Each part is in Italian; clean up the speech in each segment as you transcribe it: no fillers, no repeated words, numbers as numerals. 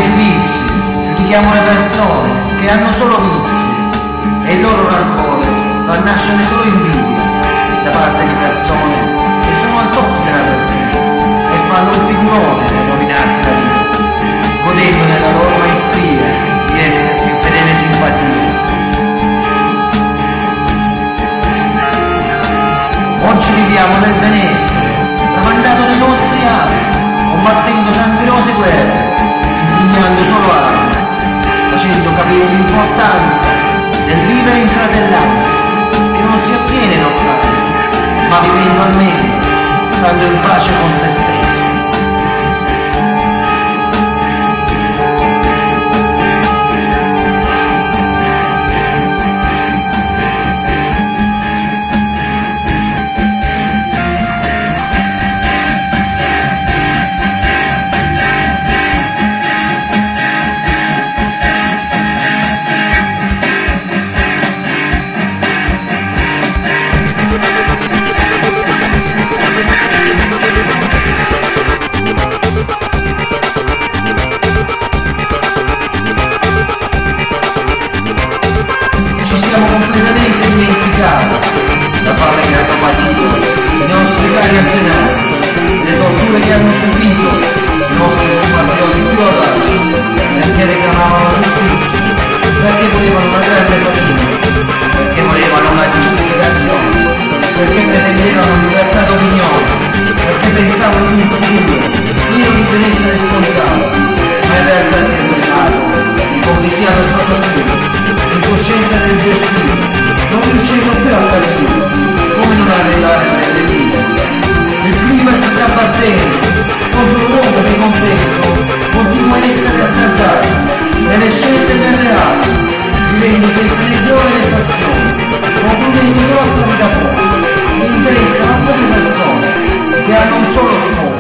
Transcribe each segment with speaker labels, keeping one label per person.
Speaker 1: pregiudizi, giudichiamo le persone che hanno solo vizi e il loro rancore fa nascere solo invidia da parte di persone che sono al top della perfetta e fanno un figurone per rovinarti la vita, godendo nella loro maestria di esserti in fedele simpatia. Oggi viviamo nel benessere, tramandato nei nostri anni, combattendo sanguinose guerre, impugnando solo armi, facendo capire l'importanza del vivere in fratellanza, che non si ottiene lottando, ma vivendo almeno, stando in pace con se stessi. Completamente dimenticati la fame che hanno patito i nostri cari antenati, le torture che hanno subito i nostri compatrioti più audaci, perché reclamavano giustizia, perché volevano una grande famiglia, perché volevano una giustificazione, perché pretendevano libertà d'opinione, perché pensavano in un futuro pieno di benessere spontaneo, ma in realtà si è rivelato l'ipocrisia allo stato puro, l'incoscienza del gestire. Non riuscivo più a capire come non arrivare a prendere vita. Il clima si sta battendo contro un mondo che contento continua a essere azzardato nelle scelte del reale, vivendo senza né cuore né passione, concludendo solo a vita poco, che interessano a poche persone che hanno un solo scopo.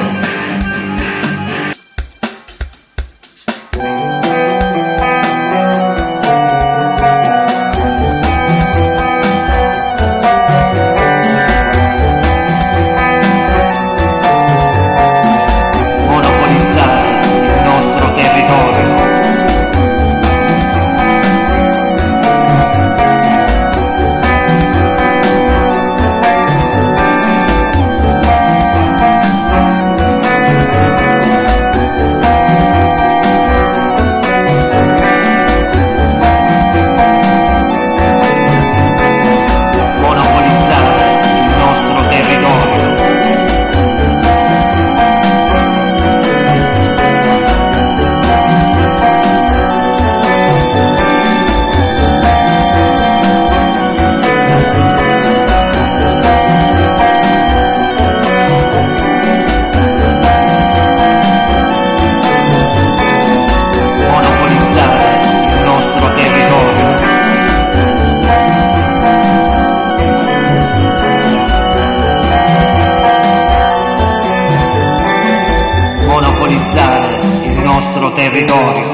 Speaker 2: Il nostro territorio.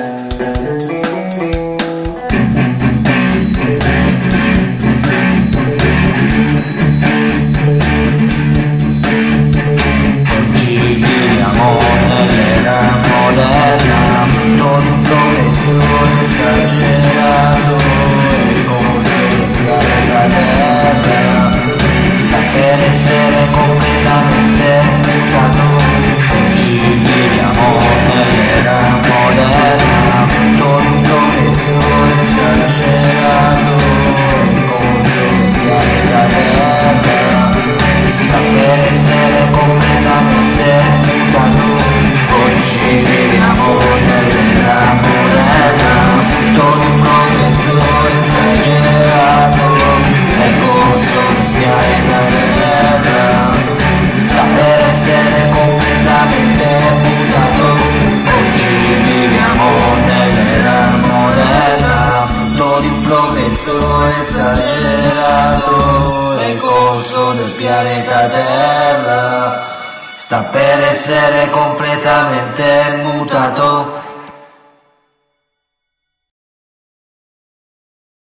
Speaker 1: Oggi viviamo nell'era moderna, frutto di un progresso esagerato e come la terra sta per essere completamente mutato. Viviamo nell'era moderna, frutto di un progresso esagerato e corso del pianeta Terra sta per essere completamente mutato. Oggi viviamo nell'era moderna, frutto di un progresso esagerato e corso del pianeta Terra sta per essere completamente mutato. Oggi viviamo nell'era moderna, frutto di un progresso esagerato e il corso del pianeta Terra sta per essere completamente mutato.